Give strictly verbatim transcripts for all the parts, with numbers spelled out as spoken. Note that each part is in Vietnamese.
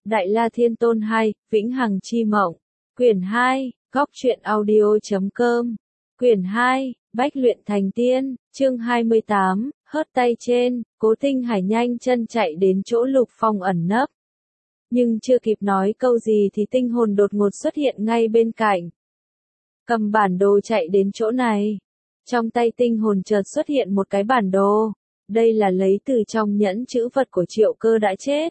Đại La Thiên Tôn hai, Vĩnh Hằng Chi Mộng. Quyển hai, Góc truyện audio chấm com. Quyển hai, Bách luyện thành tiên, chương hai mươi tám, hớt tay trên, Cố Tinh Hải nhanh chân chạy đến chỗ Lục Phong ẩn nấp. Nhưng chưa kịp nói câu gì thì tinh hồn đột ngột xuất hiện ngay bên cạnh. Cầm bản đồ chạy đến chỗ này. Trong tay tinh hồn chợt xuất hiện một cái bản đồ. Đây là lấy từ trong nhẫn chữ vật của Triệu Cơ đã chết.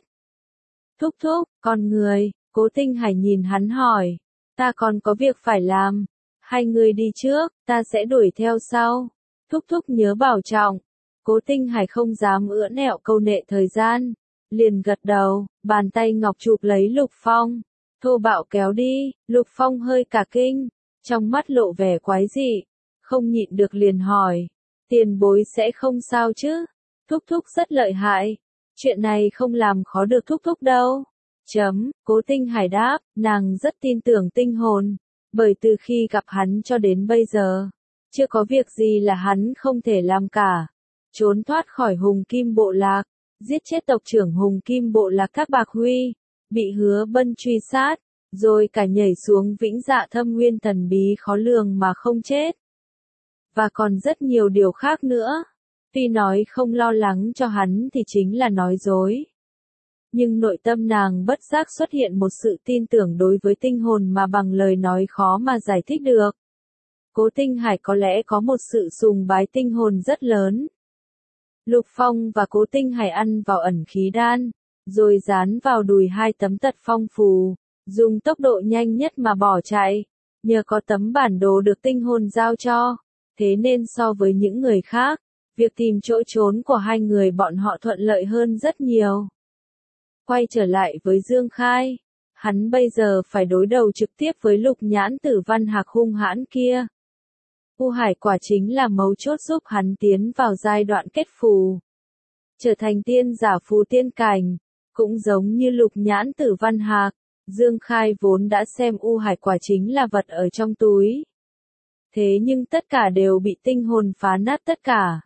Thúc thúc, con người, Cố Tinh Hải nhìn hắn hỏi. Ta còn có việc phải làm. Hai người đi trước, ta sẽ đuổi theo sau. Thúc thúc nhớ bảo trọng. Cố Tinh Hải không dám ưỡn nẹo câu nệ thời gian. Liền gật đầu, bàn tay ngọc chụp lấy Lục Phong. Thô bạo kéo đi, Lục Phong hơi cả kinh. Trong mắt lộ vẻ quái dị. Không nhịn được liền hỏi. Tiền bối sẽ không sao chứ? Thúc thúc rất lợi hại. Chuyện này không làm khó được thúc thúc đâu. Chấm, Cố Tinh Hải đáp, nàng rất tin tưởng tinh hồn. Bởi từ khi gặp hắn cho đến bây giờ, chưa có việc gì là hắn không thể làm cả. Trốn thoát khỏi Hùng Kim Bộ Lạc, giết chết tộc trưởng Hùng Kim Bộ Lạc Thác Bạc Huy, bị Hứa Bân truy sát, rồi cả nhảy xuống Vĩnh Dạ Thâm Nguyên thần bí khó lường mà không chết. Và còn rất nhiều điều khác nữa. Tuy nói không lo lắng cho hắn thì chính là nói dối. Nhưng nội tâm nàng bất giác xuất hiện một sự tin tưởng đối với tinh hồn mà bằng lời nói khó mà giải thích được. Cố Tinh Hải có lẽ có một sự sùng bái tinh hồn rất lớn. Lục Phong và Cố Tinh Hải ăn vào ẩn khí đan, rồi dán vào đùi hai tấm tật phong phù, dùng tốc độ nhanh nhất mà bỏ chạy. Nhờ có tấm bản đồ được tinh hồn giao cho, thế nên so với những người khác, việc tìm chỗ trốn của hai người bọn họ thuận lợi hơn rất nhiều. Quay trở lại với Dương Khai, hắn bây giờ phải đối đầu trực tiếp với Lục Nhãn Tử Văn Hạc hung hãn kia. U Hải quả chính là mấu chốt giúp hắn tiến vào giai đoạn kết phù. Trở thành tiên giả phù tiên cảnh, cũng giống như Lục Nhãn Tử Văn Hạc, Dương Khai vốn đã xem U Hải quả chính là vật ở trong túi. Thế nhưng tất cả đều bị tinh hồn phá nát tất cả.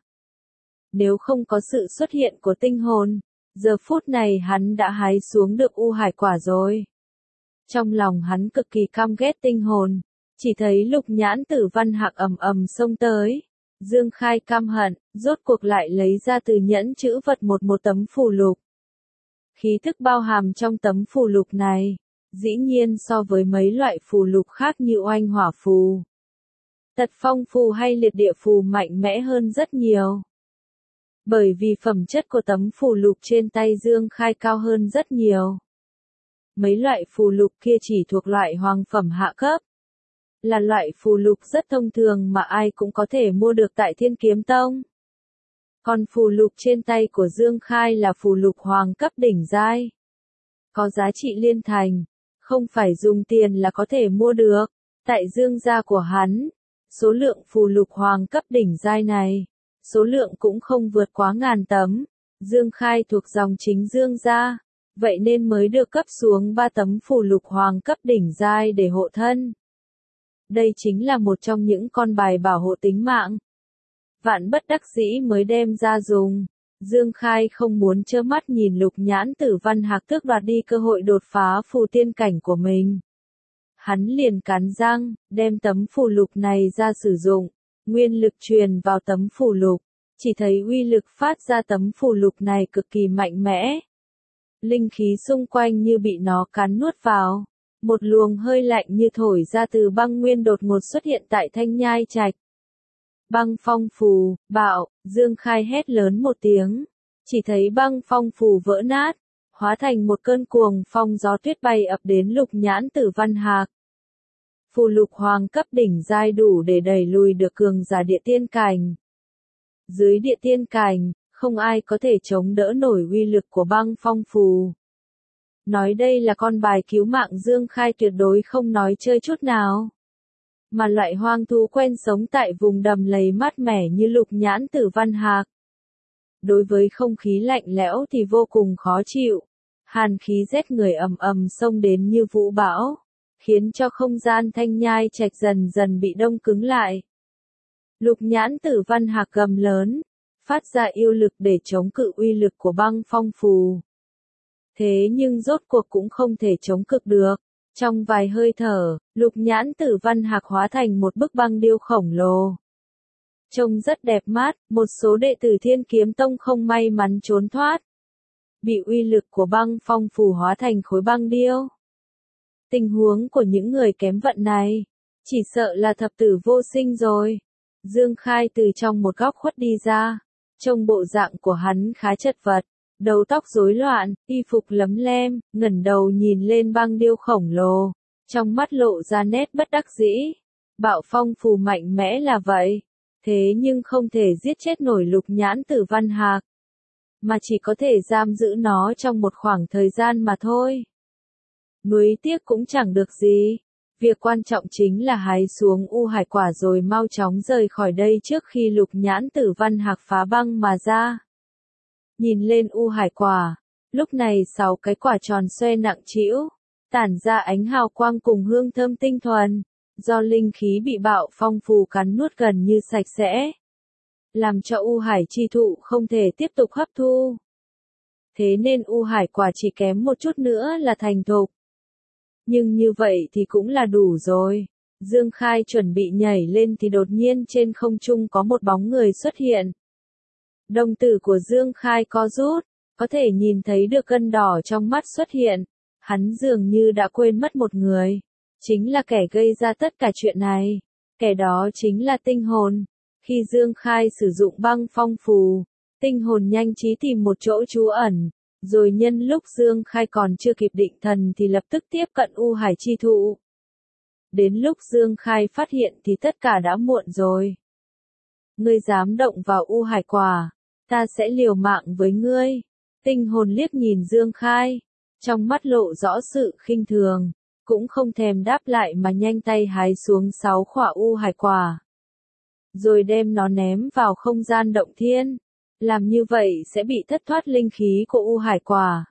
Nếu không có sự xuất hiện của tinh hồn, giờ phút này hắn đã hái xuống được U Hải quả rồi. Trong lòng hắn cực kỳ căm ghét tinh hồn, chỉ thấy Lục Nhãn Tử Văn Hạc ầm ầm xông tới. Dương Khai căm hận, rốt cuộc lại lấy ra từ nhẫn chữ vật một một tấm phù lục. Khí thức bao hàm trong tấm phù lục này, dĩ nhiên so với mấy loại phù lục khác như oanh hỏa phù, tật phong phù hay liệt địa phù mạnh mẽ hơn rất nhiều. Bởi vì phẩm chất của tấm phù lục trên tay Dương Khai cao hơn rất nhiều. Mấy loại phù lục kia chỉ thuộc loại hoàng phẩm hạ cấp. Là loại phù lục rất thông thường mà ai cũng có thể mua được tại Thiên Kiếm Tông. Còn phù lục trên tay của Dương Khai là phù lục hoàng cấp đỉnh giai. Có giá trị liên thành, không phải dùng tiền là có thể mua được. Tại Dương gia của hắn, số lượng phù lục hoàng cấp đỉnh giai này, số lượng cũng không vượt quá ngàn tấm. Dương Khai thuộc dòng chính Dương gia, vậy nên mới được cấp xuống ba tấm phù lục hoàng cấp đỉnh giai để hộ thân. Đây chính là một trong những con bài bảo hộ tính mạng. Vạn bất đắc dĩ mới đem ra dùng. Dương Khai không muốn trơ mắt nhìn Lục Nhãn Tử Văn Hạc tước đoạt đi cơ hội đột phá phù tiên cảnh của mình. Hắn liền cắn răng, đem tấm phù lục này ra sử dụng. Nguyên lực truyền vào tấm phù lục, chỉ thấy uy lực phát ra tấm phù lục này cực kỳ mạnh mẽ. Linh khí xung quanh như bị nó cắn nuốt vào. Một luồng hơi lạnh như thổi ra từ băng nguyên đột ngột xuất hiện tại Thanh Nhai Trạch. Băng phong phù, bạo, Dương Khai hét lớn một tiếng. Chỉ thấy băng phong phù vỡ nát, hóa thành một cơn cuồng phong gió tuyết bay ập đến Lục Nhãn Tử Văn Hạc. Phù lục hoàng cấp đỉnh giai đủ để đẩy lùi được cường giả địa tiên cảnh. Dưới địa tiên cảnh, không ai có thể chống đỡ nổi uy lực của băng phong phù. Nói đây là con bài cứu mạng Dương Khai tuyệt đối không nói chơi chút nào. Mà loại hoang thú quen sống tại vùng đầm lầy mát mẻ như Lục Nhãn Tử Văn Hạc. Đối với không khí lạnh lẽo thì vô cùng khó chịu. Hàn khí rét người ầm ầm xông đến như vũ bão, khiến cho không gian Thanh Nhai Trạch dần dần bị đông cứng lại. Lục Nhãn Tử Văn Hạc gầm lớn, phát ra yêu lực để chống cự uy lực của băng phong phù. Thế nhưng rốt cuộc cũng không thể chống cự được. Trong vài hơi thở, Lục Nhãn Tử Văn Hạc hóa thành một bức băng điêu khổng lồ. Trông rất đẹp mắt, một số đệ tử Thiên Kiếm Tông không may mắn trốn thoát. Bị uy lực của băng phong phù hóa thành khối băng điêu. Tình huống của những người kém vận này, chỉ sợ là thập tử vô sinh rồi. Dương Khai từ trong một góc khuất đi ra, trông bộ dạng của hắn khá chật vật, đầu tóc rối loạn, y phục lấm lem, ngẩng đầu nhìn lên băng điêu khổng lồ, trong mắt lộ ra nét bất đắc dĩ. Bạo phong phù mạnh mẽ là vậy, thế nhưng không thể giết chết nổi Lục Nhãn Tử Văn Hạc, mà chỉ có thể giam giữ nó trong một khoảng thời gian mà thôi. Nuối tiếc cũng chẳng được gì. Việc quan trọng chính là hái xuống u hải quả rồi mau chóng rời khỏi đây trước khi Lục Nhãn Tử Văn Hạc phá băng mà ra. Nhìn lên u hải quả, lúc này sáu cái quả tròn xoe nặng trĩu, tản ra ánh hào quang cùng hương thơm tinh thuần, do linh khí bị bạo phong phù cắn nuốt gần như sạch sẽ, làm cho u hải chi thụ không thể tiếp tục hấp thu. Thế nên u hải quả chỉ kém một chút nữa là thành thục. Nhưng như vậy thì cũng là đủ rồi. Dương Khai chuẩn bị nhảy lên thì đột nhiên trên không trung có một bóng người xuất hiện. Đồng tử của Dương Khai co rút, có thể nhìn thấy được gân đỏ trong mắt xuất hiện. Hắn dường như đã quên mất một người. Chính là kẻ gây ra tất cả chuyện này. Kẻ đó chính là tinh hồn. Khi Dương Khai sử dụng băng phong phù, tinh hồn nhanh trí tìm một chỗ trú ẩn. Rồi nhân lúc Dương Khai còn chưa kịp định thần thì lập tức tiếp cận u hải chi thụ. Đến lúc Dương Khai phát hiện thì tất cả đã muộn rồi. Ngươi dám động vào u hải quả, ta sẽ liều mạng với ngươi. Tinh hồn liếc nhìn Dương Khai, trong mắt lộ rõ sự khinh thường, cũng không thèm đáp lại mà nhanh tay hái xuống sáu quả u hải quả. Rồi đem nó ném vào không gian động thiên. Làm như vậy sẽ bị thất thoát linh khí của u hải quả.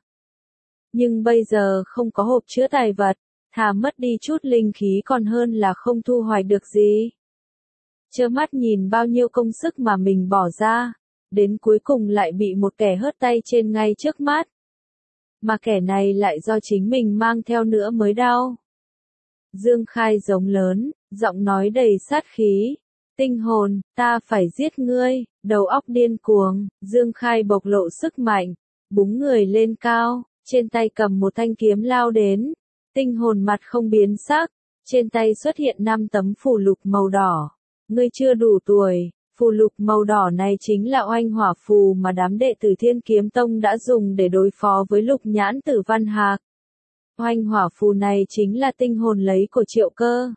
Nhưng bây giờ không có hộp chứa tài vật, thà mất đi chút linh khí còn hơn là không thu hoạch được gì. Trơ mắt nhìn bao nhiêu công sức mà mình bỏ ra, đến cuối cùng lại bị một kẻ hớt tay trên ngay trước mắt. Mà kẻ này lại do chính mình mang theo nữa mới đau. Dương Khai giống lớn, giọng nói đầy sát khí. Tinh hồn, ta phải giết ngươi, đầu óc điên cuồng, Dương Khai bộc lộ sức mạnh, búng người lên cao, trên tay cầm một thanh kiếm lao đến. Tinh hồn mặt không biến sắc, trên tay xuất hiện năm tấm phù lục màu đỏ. Ngươi chưa đủ tuổi, phù lục màu đỏ này chính là oanh hỏa phù mà đám đệ tử Thiên Kiếm Tông đã dùng để đối phó với Lục Nhãn Tử Văn Hạc. Oanh hỏa phù này chính là tinh hồn lấy của Triệu Cơ.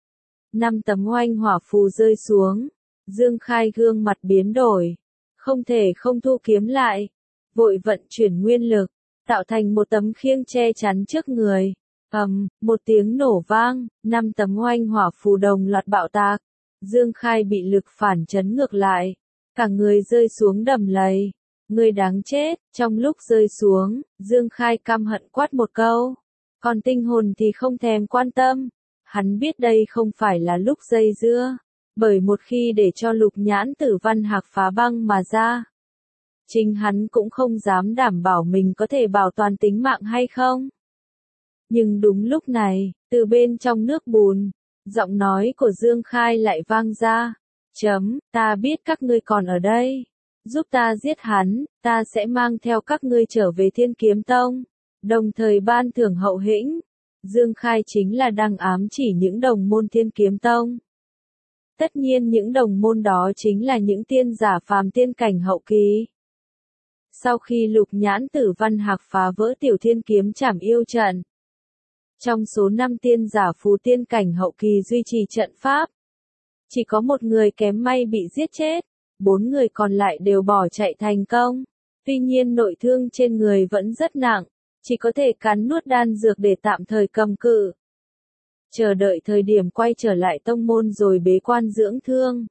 Năm tấm oanh hỏa phù rơi xuống, Dương Khai gương mặt biến đổi, không thể không thu kiếm lại, vội vận chuyển nguyên lực, tạo thành một tấm khiêng che chắn trước người. Ầm, một tiếng nổ vang, năm tấm oanh hỏa phù đồng loạt bạo tạc. Dương Khai bị lực phản chấn ngược lại, cả người rơi xuống đầm lầy. Người đáng chết, trong lúc rơi xuống, Dương Khai căm hận quát một câu. Còn tinh hồn thì không thèm quan tâm. Hắn biết đây không phải là lúc dây dưa, bởi một khi để cho Lục Nhãn Tử Văn Hạc phá băng mà ra, chính hắn cũng không dám đảm bảo mình có thể bảo toàn tính mạng hay không. Nhưng đúng lúc này, từ bên trong nước bùn, giọng nói của Dương Khai lại vang ra. Chấm, ta biết các ngươi còn ở đây. Giúp ta giết hắn, ta sẽ mang theo các ngươi trở về Thiên Kiếm Tông, đồng thời ban thưởng hậu hĩnh. Dương Khai chính là đang ám chỉ những đồng môn Thiên Kiếm Tông. Tất nhiên những đồng môn đó chính là những tiên giả phàm tiên cảnh hậu kỳ. Sau khi Lục Nhãn Tử Văn Hạc phá vỡ Tiểu Thiên Kiếm Trảm Yêu trận, trong số năm tiên giả phù tiên cảnh hậu kỳ duy trì trận pháp, chỉ có một người kém may bị giết chết, bốn người còn lại đều bỏ chạy thành công. Tuy nhiên nội thương trên người vẫn rất nặng, chỉ có thể cắn nuốt đan dược để tạm thời cầm cự. Chờ đợi thời điểm quay trở lại tông môn rồi bế quan dưỡng thương.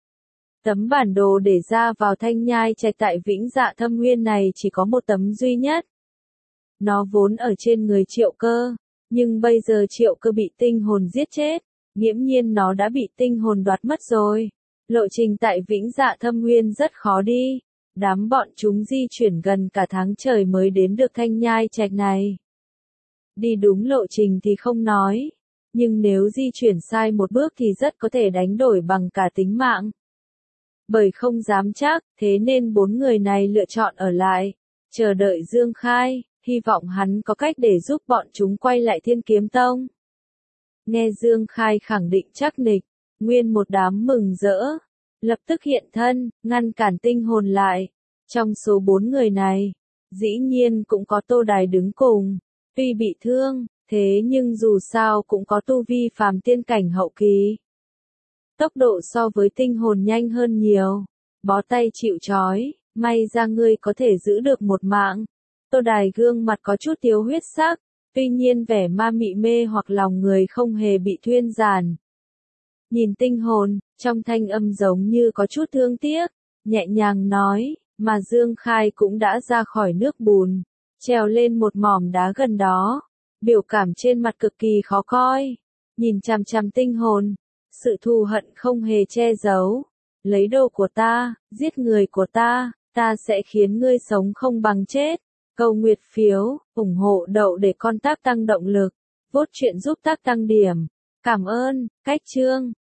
Tấm bản đồ để ra vào Thanh Nhai Trạch tại Vĩnh Dạ Thâm Nguyên này chỉ có một tấm duy nhất. Nó vốn ở trên người Triệu Cơ, nhưng bây giờ Triệu Cơ bị tinh hồn giết chết, nghiễm nhiên nó đã bị tinh hồn đoạt mất rồi. Lộ trình tại Vĩnh Dạ Thâm Nguyên rất khó đi, Đám bọn chúng di chuyển gần cả tháng trời mới đến được Thanh Nhai Trạch này. Đi đúng lộ trình thì không nói, nhưng nếu di chuyển sai một bước thì rất có thể đánh đổi bằng cả tính mạng. Bởi không dám chắc, thế nên bốn người này lựa chọn ở lại, chờ đợi Dương Khai, hy vọng hắn có cách để giúp bọn chúng quay lại Thiên Kiếm Tông. Nghe Dương Khai khẳng định chắc nịch, nguyên một đám mừng rỡ, lập tức hiện thân, ngăn cản tinh hồn lại. Trong số bốn người này, dĩ nhiên cũng có Tô Đài đứng cùng, tuy bị thương, thế nhưng dù sao cũng có tu vi phàm tiên cảnh hậu kỳ. Tốc độ so với tinh hồn nhanh hơn nhiều, bó tay chịu trói, may ra ngươi có thể giữ được một mạng. Tô Đài gương mặt có chút thiếu huyết sắc, tuy nhiên vẻ ma mị mê hoặc lòng người không hề bị thuyên giảm. Nhìn tinh hồn, trong thanh âm giống như có chút thương tiếc, nhẹ nhàng nói, mà Dương Khai cũng đã ra khỏi nước bùn, trèo lên một mỏm đá gần đó, biểu cảm trên mặt cực kỳ khó coi, nhìn chằm chằm tinh hồn, sự thù hận không hề che giấu, lấy đồ của ta, giết người của ta, ta sẽ khiến ngươi sống không bằng chết. Câu nguyệt phiếu, ủng hộ đậu để con tác tăng động lực, vốt chuyện giúp tác tăng điểm. Cảm ơn, cách chương.